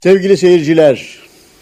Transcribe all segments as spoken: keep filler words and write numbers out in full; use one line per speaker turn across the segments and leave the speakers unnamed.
Sevgili seyirciler,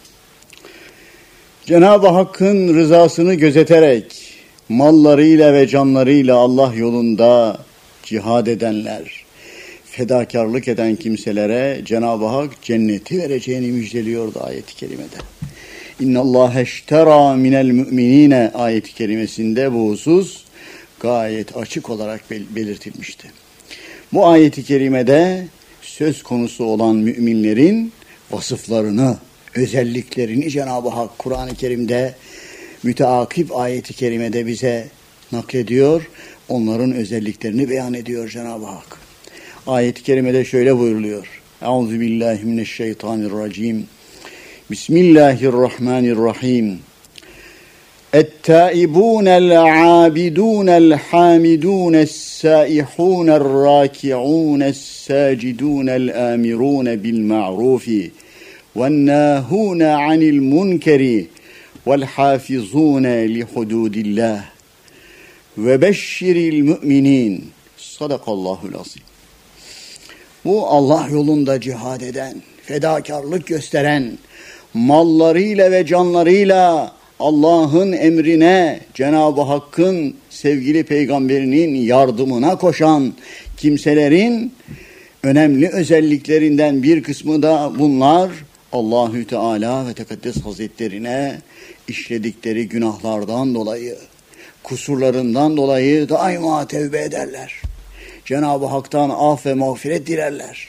Cenab-ı Hakk'ın rızasını gözeterek mallarıyla ve canlarıyla Allah yolunda cihad edenler, fedakarlık eden kimselere Cenab-ı Hak cenneti vereceğini müjdeliyordu ayet-i kerimede. İnna Allah eştera minel müminine ayet-i kerimesinde bu husus gayet açık olarak belirtilmişti. Bu ayet-i kerimede söz konusu olan müminlerin vasıflarını, özelliklerini Cenab-ı Hak Kur'an-ı Kerim'de müteakip ayet-i kerimede bize naklediyor. Onların özelliklerini beyan ediyor Cenab-ı Hak. Ayet-i kerimede şöyle buyuruluyor. Euzubillahimineşşeytanirracim. Bismillahirrahmanirrahim. اَتَّائِبُونَ الْعَابِدُونَ الْحَامِدُونَ السَّائِحُونَ الرَّاكِعُونَ السَّاجِدُونَ الْآمِرُونَ بِالْمَعْرُوفِ وَالنَّاهُونَ عَنِ الْمُنْكَرِ وَالْحَافِظُونَ لِحُدُودِ اللّٰهِ وَبَشِّرِ الْمُؤْمِنِينَ Sadakallahul azim. Bu Allah yolunda cihad eden, fedakarlık gösteren, mallarıyla ve canlarıyla Allah'ın emrine, Cenab-ı Hakk'ın sevgili peygamberinin yardımına koşan kimselerin önemli özelliklerinden bir kısmı da bunlar. Allahü Teala ve Tekaddes Hazretlerine işledikleri günahlardan dolayı, kusurlarından dolayı daima tevbe ederler. Cenab-ı Hak'tan af ve mağfiret dilerler.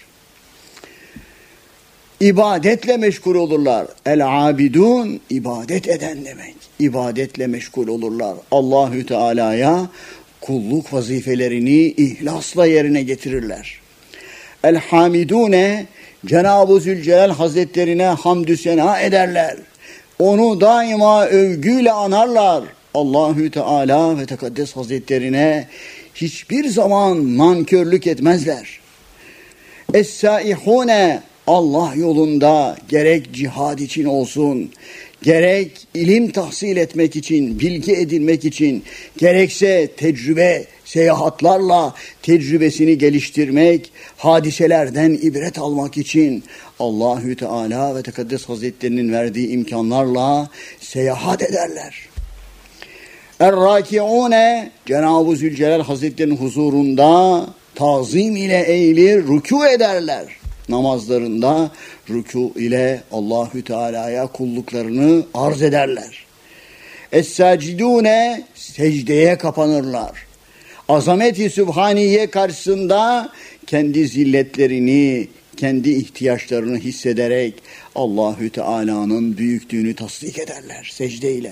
İbadetle meşgul olurlar. El-abidun, ibadet eden demek. İbadetle meşgul olurlar. Allahü Teala'ya kulluk vazifelerini ihlasla yerine getirirler. El-hamidune, Cenab-ı Zülcelal Hazretlerine hamdü sena ederler. Onu daima övgüyle anarlar. Allahü Teala ve Tekaddes Hazretlerine hiçbir zaman nankörlük etmezler. Es-saihune, Allah yolunda gerek cihad için olsun, gerek ilim tahsil etmek için, bilgi edinmek için, gerekse tecrübe, seyahatlarla tecrübesini geliştirmek, hadiselerden ibret almak için Allahü Teala ve Tekaddes Hazretlerinin verdiği imkanlarla seyahat ederler. Er-rakiune, Cenab-ı Zülcelal Hazretlerinin huzurunda tazim ile eğilir, rükû ederler. Namazlarında rükû ile Allahü Teala'ya kulluklarını arz ederler. Es-sacidune, secdeye kapanırlar. Azamet-i Sübhaniye karşısında kendi zilletlerini, kendi ihtiyaçlarını hissederek Allahü Teala'nın büyüklüğünü tasdik ederler secdeyle.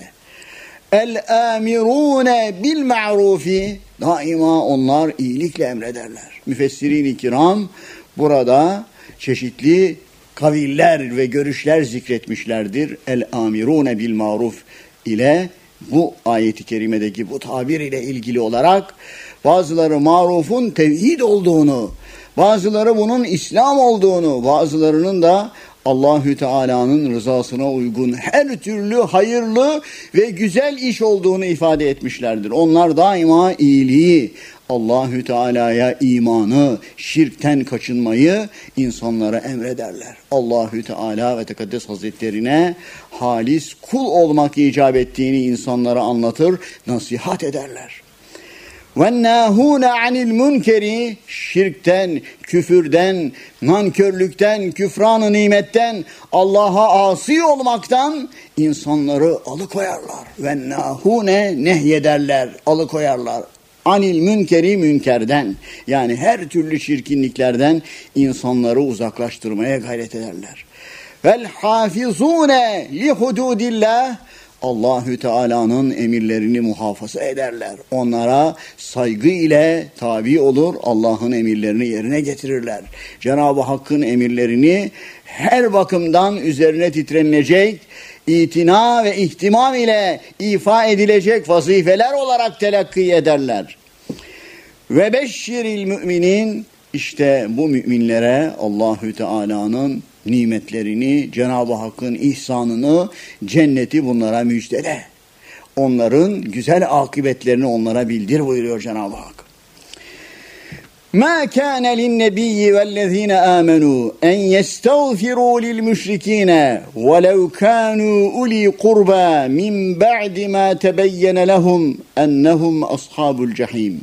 El-amirune bil ma'rufi, daima onlar iyilikle emrederler. Müfessirin-i kiram burada çeşitli kaviller ve görüşler zikretmişlerdir. El-amirune bil maruf ile bu ayet-i kerimedeki bu tabir ile ilgili olarak bazıları marufun tevhid olduğunu, bazıları bunun İslam olduğunu, bazılarının da Allahü Teala'nın rızasına uygun her türlü hayırlı ve güzel iş olduğunu ifade etmişlerdir. Onlar daima iyiliği, Allahü Teala'ya imanı, şirkten kaçınmayı insanlara emrederler. Allahü Teala ve Tekaddes Hazretlerine halis kul olmak icap ettiğini insanlara anlatır, nasihat ederler. وَالنَّاهُونَ عَنِ الْمُنْكَرِ, şirkten, küfürden, nankörlükten, küfran-ı nimetten, Allah'a asi olmaktan insanları alıkoyarlar. وَالنَّاهُونَ nehyederler, alıkoyarlar. Anil münkeri, münkerden, yani her türlü çirkinliklerden insanları uzaklaştırmaya gayret ederler. Vel hafizune li hududillah, Allahü Teala'nın emirlerini muhafaza ederler. Onlara saygı ile tabi olur, Allah'ın emirlerini yerine getirirler. Cenab-ı Hakk'ın emirlerini her bakımdan üzerine titrenilecek, itina ve ihtimam ile ifa edilecek vazifeler olarak telakki ederler. Ve beşşiril müminin, işte bu müminlere Allahü Teala'nın nimetlerini, Cenab-ı Hakk'ın ihsanını, cenneti bunlara müjdele. Onların güzel akıbetlerini onlara bildir buyuruyor Cenab-ı Hak. مَا كَانَ لِلنَّبِيِّ وَالَّذ۪ينَ آمَنُوا اَنْ يَسْتَغْفِرُوا لِلْمُشْرِك۪ينَ وَلَوْ كَانُوا اُولِي قُرْبَى مِنْ بَعْدِ مَا تَبَيَّنَ لَهُمْ اَنَّهُمْ أَصْحَابُ الْجَحِيمِ.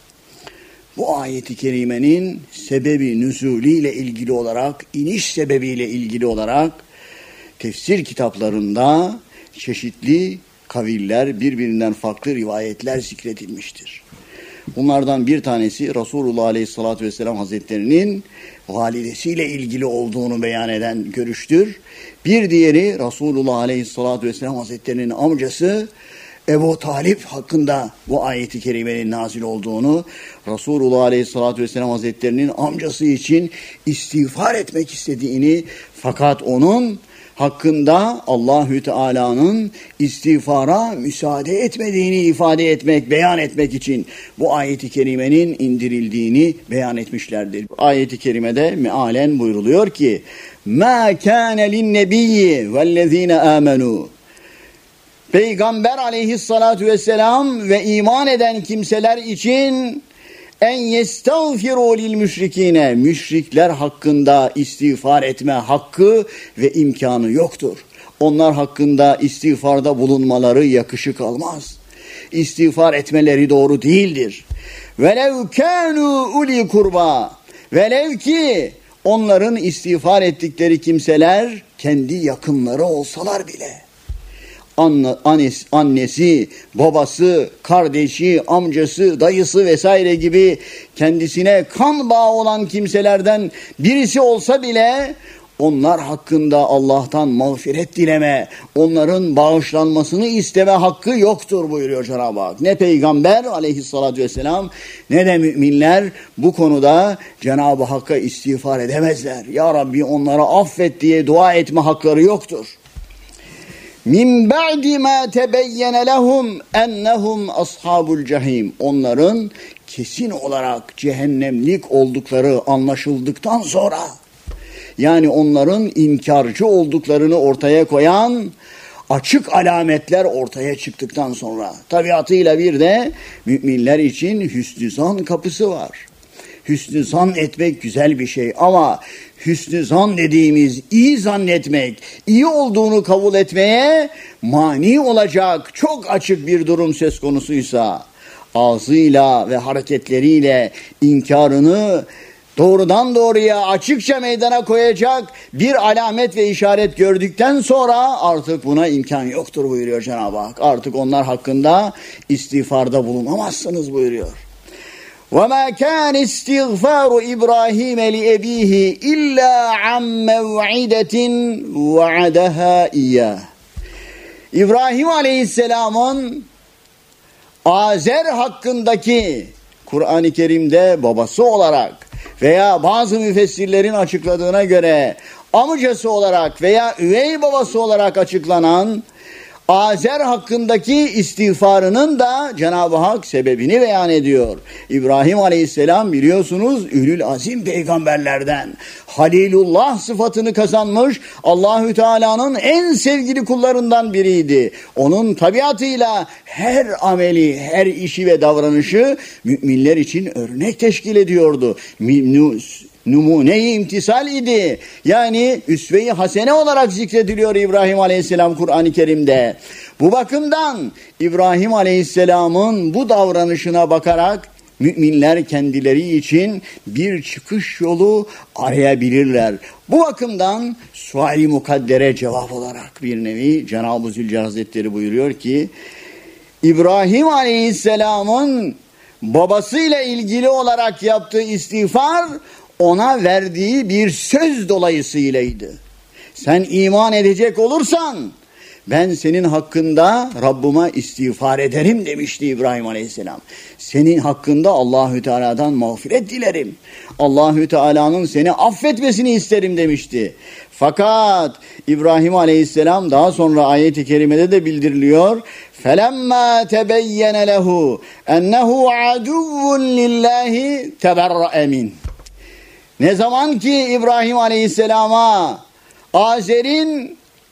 Bu ayeti kerimenin sebebi nüzulüyle ilgili olarak, iniş sebebiyle ilgili olarak tefsir kitaplarında çeşitli kaviller, birbirinden farklı rivayetler zikredilmiştir. Bunlardan bir tanesi Resulullah Aleyhisselatü Vesselam Hazretleri'nin validesiyle ilgili olduğunu beyan eden görüştür. Bir diğeri Resulullah Aleyhisselatü Vesselam Hazretleri'nin amcası Ebu Talip hakkında bu ayeti kerimenin nazil olduğunu, Resulullah Aleyhisselatü Vesselam Hazretleri'nin amcası için istiğfar etmek istediğini, fakat onun hakkında Allahü Teala'nın istiğfara müsaade etmediğini ifade etmek, beyan etmek için bu ayeti kerimenin indirildiğini beyan etmişlerdir. Ayeti kerimede mealen buyruluyor ki: "Mâ kâne linnebiyyi vellezîne âmenû." Peygamber aleyhissalatu vesselam ve iman eden kimseler için en yestağfiru lil müşrikine, müşrikler hakkında istiğfar etme hakkı ve imkanı yoktur. Onlar hakkında istiğfarda bulunmaları yakışık almaz. İstiğfar etmeleri doğru değildir. Velev kânû uli kurba, velev ki onların istiğfar ettikleri kimseler kendi yakınları olsalar bile. Annesi, annesi, babası, kardeşi, amcası, dayısı vesaire gibi kendisine kan bağı olan kimselerden birisi olsa bile onlar hakkında Allah'tan mağfiret dileme, onların bağışlanmasını isteme hakkı yoktur buyuruyor Cenab-ı Hak. Ne Peygamber aleyhissalatü vesselam ne de müminler bu konuda Cenab-ı Hakk'a istiğfar edemezler. Ya Rabbi onlara affet diye dua etme hakları yoktur. Min ba'di ma tebeyyene lehum ennehum ashabul cehim. Onların kesin olarak cehennemlik oldukları anlaşıldıktan sonra, yani onların inkarcı olduklarını ortaya koyan açık alametler ortaya çıktıktan sonra, tabiatıyla bir de müminler için hüsnü zan kapısı var. Hüsnü zan etmek güzel bir şey ama hüsnü zan dediğimiz iyi zannetmek, iyi olduğunu kabul etmeye mani olacak çok açık bir durum söz konusuysa, ağzıyla ve hareketleriyle inkarını doğrudan doğruya açıkça meydana koyacak bir alamet ve işaret gördükten sonra artık buna imkan yoktur buyuruyor Cenab-ı Hak. Artık onlar hakkında istiğfarda bulunamazsınız buyuruyor. وَمَا كَانَ اسْتِغْفَارُ إِبْرَاهِيمَ لِأَبِيهِ إِلَّا عَنْ مَوْعِدَةٍ وَعَدَهَا إِيَّاهُ. İbrahim Aleyhisselam'ın Azer hakkındaki Kur'an-ı Kerim'de babası olarak veya bazı müfessirlerin açıkladığına göre amcası olarak veya üvey babası olarak açıklanan Azer hakkındaki istiğfarının da Cenab-ı Hak sebebini beyan ediyor. İbrahim Aleyhisselam biliyorsunuz Ülül Azim peygamberlerden, Halilullah sıfatını kazanmış Allahü Teala'nın en sevgili kullarından biriydi. Onun tabiatıyla her ameli, her işi ve davranışı müminler için örnek teşkil ediyordu. Minus numune-i imtisal idi. Yani üsve-i hasene olarak zikrediliyor İbrahim Aleyhisselam Kur'an-ı Kerim'de. Bu bakımdan İbrahim Aleyhisselam'ın bu davranışına bakarak müminler kendileri için bir çıkış yolu arayabilirler. Bu bakımdan sual-i mukaddere cevap olarak bir nevi Cenab-ı Zülcelal Hazretleri buyuruyor ki, İbrahim Aleyhisselam'ın babasıyla ilgili olarak yaptığı istiğfar ona verdiği bir söz dolayısıylaydı. Sen iman edecek olursan ben senin hakkında Rabbime istiğfar ederim demişti İbrahim Aleyhisselam. Senin hakkında Allahü Teala'dan mağfiret dilerim. Allahü Teala'nın seni affetmesini isterim demişti. Fakat İbrahim Aleyhisselam daha sonra ayet-i kerimede de bildiriliyor. فَلَمَّا تَبَيَّنَ لَهُ اَنَّهُ عَدُوٌ لِلّٰهِ تَبَرَّأَ مِنْهُ. Ne zaman ki İbrahim Aleyhisselam'a Azer'in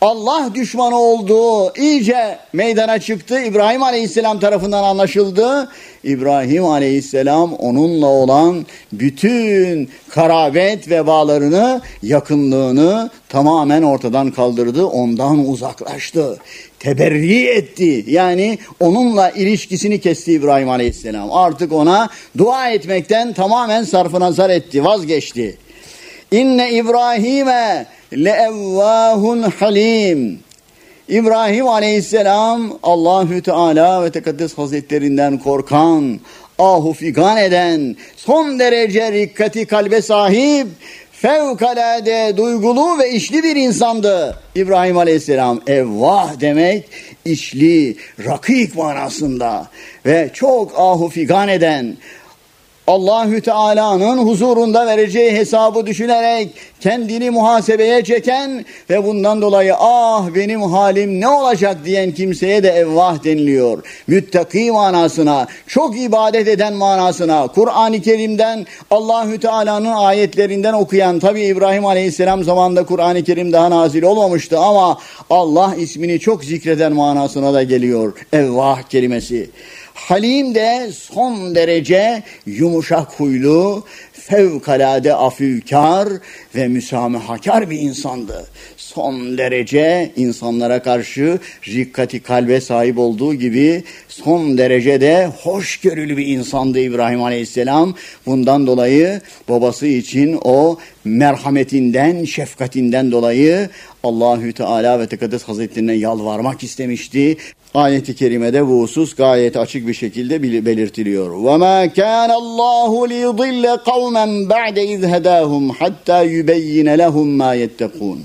Allah düşmanı olduğu iyice meydana çıktı. İbrahim Aleyhisselam tarafından anlaşıldı. İbrahim Aleyhisselam onunla olan bütün karabet ve bağlarını, yakınlığını tamamen ortadan kaldırdı. Ondan uzaklaştı. Teberri etti. Yani onunla ilişkisini kesti İbrahim Aleyhisselam. Artık ona dua etmekten tamamen sarfı nazar etti, vazgeçti. İnne İbrahim'e leevvâhun halim. İbrahim Aleyhisselam Allahü Teala ve Tekaddes Hazretlerinden korkan, ahu figan eden, son derece rikkati kalbe sahip, fevkalade duygulu ve işli bir insandı. İbrahim Aleyhisselam evvah demek işli, rakik manasında ve çok ahu figan eden, Allahü Teala'nın huzurunda vereceği hesabı düşünerek kendini muhasebeye çeken ve bundan dolayı ah benim halim ne olacak diyen kimseye de evvah deniliyor. Müttaki manasına, çok ibadet eden manasına, Kur'an-ı Kerim'den Allahü Teala'nın ayetlerinden okuyan, tabi İbrahim Aleyhisselam zamanında Kur'an-ı Kerim daha nazil olmamıştı ama Allah ismini çok zikreden manasına da geliyor evvah kelimesi. Halim de son derece yumuşak huylu, fevkalade afükar ve müsamahakar bir insandı. Son derece insanlara karşı rikkati kalbe sahip olduğu gibi son derecede hoşgörülü bir insandı İbrahim Aleyhisselam. Bundan dolayı babası için o merhametinden, şefkatinden dolayı Allahü Teala ve Tekaddes Hazretlerine yalvarmak istemişti. Ayet-i kerimede bu husus gayet açık bir şekilde belirtiliyor. وَمَا كَانَ اللّٰهُ لِيُضِلَّ قَوْمًا بَعْدَ اِذْ هَدَاهُمْ حَتَّى يُبَيِّنَ لَهُمْ مَا يَتَّقُونَ.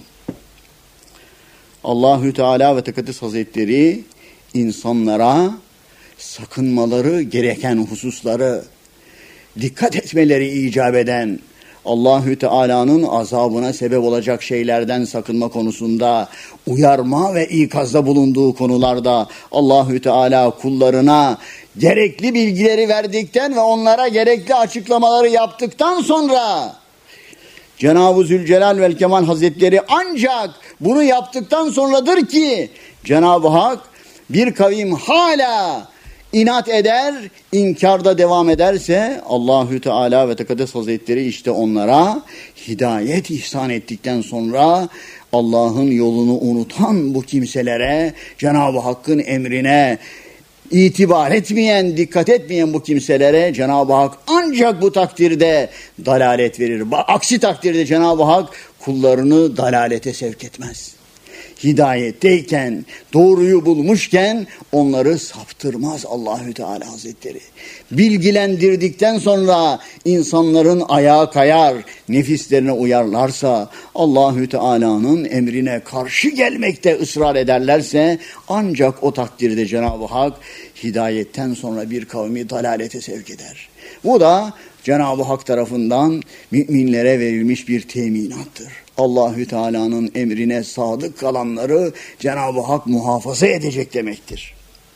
Allahü Teala ve Tekaddes Hazretleri insanlara sakınmaları gereken hususları, dikkat etmeleri icap eden, Allahü Teala'nın azabına sebep olacak şeylerden sakınma konusunda uyarma ve ikazda bulunduğu konularda Allahü Teala kullarına gerekli bilgileri verdikten ve onlara gerekli açıklamaları yaptıktan sonra Cenab-ı Zülcelal vel Kemal Hazretleri ancak bunu yaptıktan sonradır ki Cenab-ı Hak bir kavim hala İnat eder, inkarda devam ederse Allahü Teala ve Tekaddes Hazretleri işte onlara hidayet ihsan ettikten sonra Allah'ın yolunu unutan bu kimselere, Cenab-ı Hakk'ın emrine itibar etmeyen, dikkat etmeyen bu kimselere Cenab-ı Hak ancak bu takdirde dalalet verir. Aksi takdirde Cenab-ı Hak kullarını dalalete sevk etmez. Hidayetteyken, doğruyu bulmuşken onları saptırmaz Allahü Teala Hazretleri. Bilgilendirdikten sonra insanların ayağı kayar, nefislerine uyarlarsa, Allahü Teala'nın emrine karşı gelmekte ısrar ederlerse ancak o takdirde Cenab-ı Hak hidayetten sonra bir kavmi dalalete sevk eder. Bu da Cenab-ı Hak tarafından müminlere verilmiş bir teminattır. Allahü Teala'nın emrine sadık kalanları Cenab-ı Hak muhafaza edecek demektir.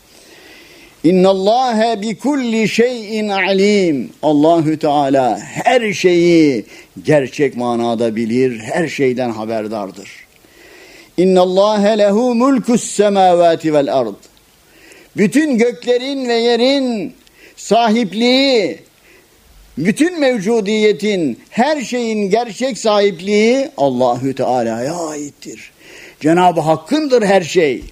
İnnallâhe bi kulli şeyin alim. Allahü Teala her şeyi gerçek manada bilir, her şeyden haberdardır. İnnallâhe lehu mulkus semâvâti vel ard. Bütün göklerin ve yerin sahipliği, bütün mevcudiyetin, her şeyin gerçek sahipliği Allahü Teala'ya aittir. Cenab-ı Hakk'ındır her şey.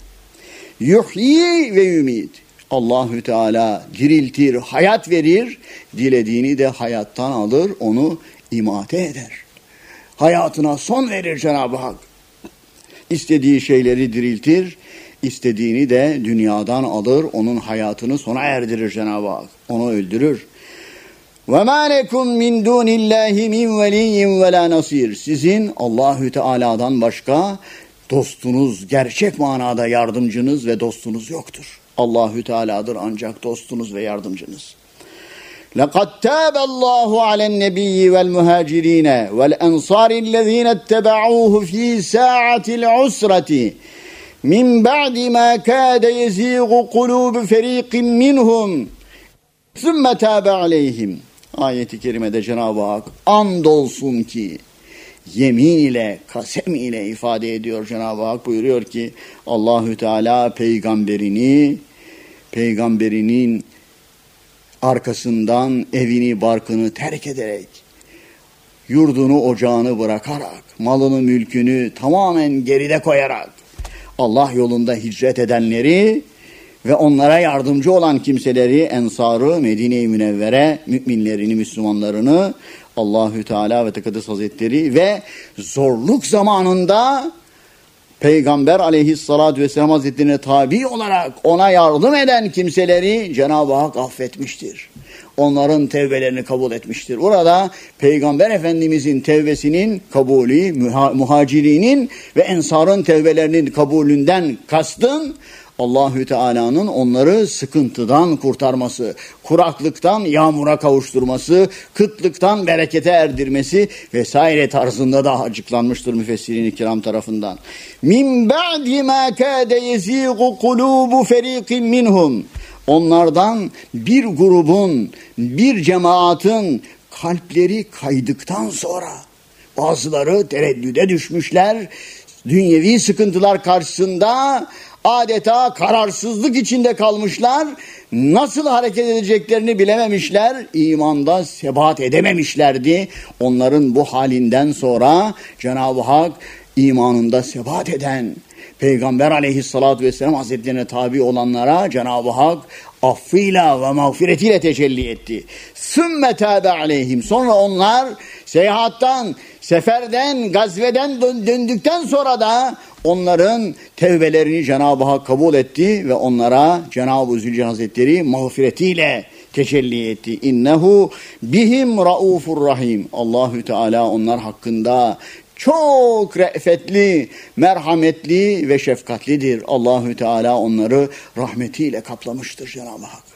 Yuhyi ve yumit. Allahü Teala diriltir, hayat verir, dilediğini de hayattan alır, onu imate eder. Hayatına son verir Cenab-ı Hak. İstediği şeyleri diriltir, istediğini de dünyadan alır, onun hayatını sona erdirir Cenab-ı Hak. Onu öldürür. وَمَا لَكُمْ مِنْ دُونِ اللّٰهِ مِنْ وَلِيٍّ وَلَا نَصِيرٍ. Sizin Allahü Teala'dan başka dostunuz, gerçek manada yardımcınız ve dostunuz yoktur. Allahü Teala'dır ancak dostunuz ve yardımcınız. لَقَدْ تَابَ اللّٰهُ عَلَى النَّبِيِّ وَالْمُهَاجِرِينَ وَالْأَنْصَارِ الَّذ۪ينَ اتَّبَعُوهُ ف۪ي سَاعَةِ الْعُسْرَةِ مِنْ بَعْدِ مَا كَادَ يَز۪يغُ قُلُوبُ فَر۪يقٍ مِّنْهُمْ ثُمَّ تَابَ عَلَيْهِمْ. Ayet-i kerimede Cenab-ı Hak andolsun ki yemin ile, kasem ile ifade ediyor. Cenab-ı Hak buyuruyor ki Allahü Teala peygamberini, peygamberinin arkasından evini, barkını terk ederek, yurdunu, ocağını bırakarak, malını, mülkünü tamamen geride koyarak, Allah yolunda hicret edenleri ve onlara yardımcı olan kimseleri, Ensar'ı, Medine-i Münevvere, müminlerini, Müslümanlarını, Allahü Teala ve Tekaddes Hazretleri ve zorluk zamanında Peygamber Aleyhisselatü Vesselam Hazretlerine tabi olarak ona yardım eden kimseleri Cenab-ı Hak affetmiştir. Onların tevbelerini kabul etmiştir. Burada Peygamber Efendimizin tevbesinin kabulü, muha- muhacirinin ve ensarın tevbelerinin kabulünden kastın Allahü Teala'nın onları sıkıntıdan kurtarması, kuraklıktan yağmura kavuşturması, kıtlıktan berekete erdirmesi vesaire tarzında da açıklanmıştır müfessirin-i kiram tarafından. Min ba'di ma kâde yezîgu kulûbu ferîkin minhum. Onlardan bir grubun, bir cemaatin kalpleri kaydıktan sonra bazıları tereddüde düşmüşler, dünyevi sıkıntılar karşısında adeta kararsızlık içinde kalmışlar, nasıl hareket edeceklerini bilememişler, imanda sebat edememişlerdi. Onların bu halinden sonra Cenab-ı Hak imanında sebat eden Peygamber Aleyhisselatü Vesselam Hazretlerine tabi olanlara Cenab-ı Hak affıyla ve mağfiretiyle tecelli etti. Sümme tâbe aleyhim. Sonra onlar seyahattan, seferden, gazveden döndükten sonra da onların tevbelerini Cenab-ı Hak kabul etti ve onlara Cenab-ı Zülcelal Hazretleri mağfiretiyle tecelli etti. İnnehu bihim raufur rahim. Allahü Teala onlar hakkında çok re'fetli, merhametli ve şefkatlidir. Allahü Teala onları rahmetiyle kaplamıştır Cenab-ı Hak.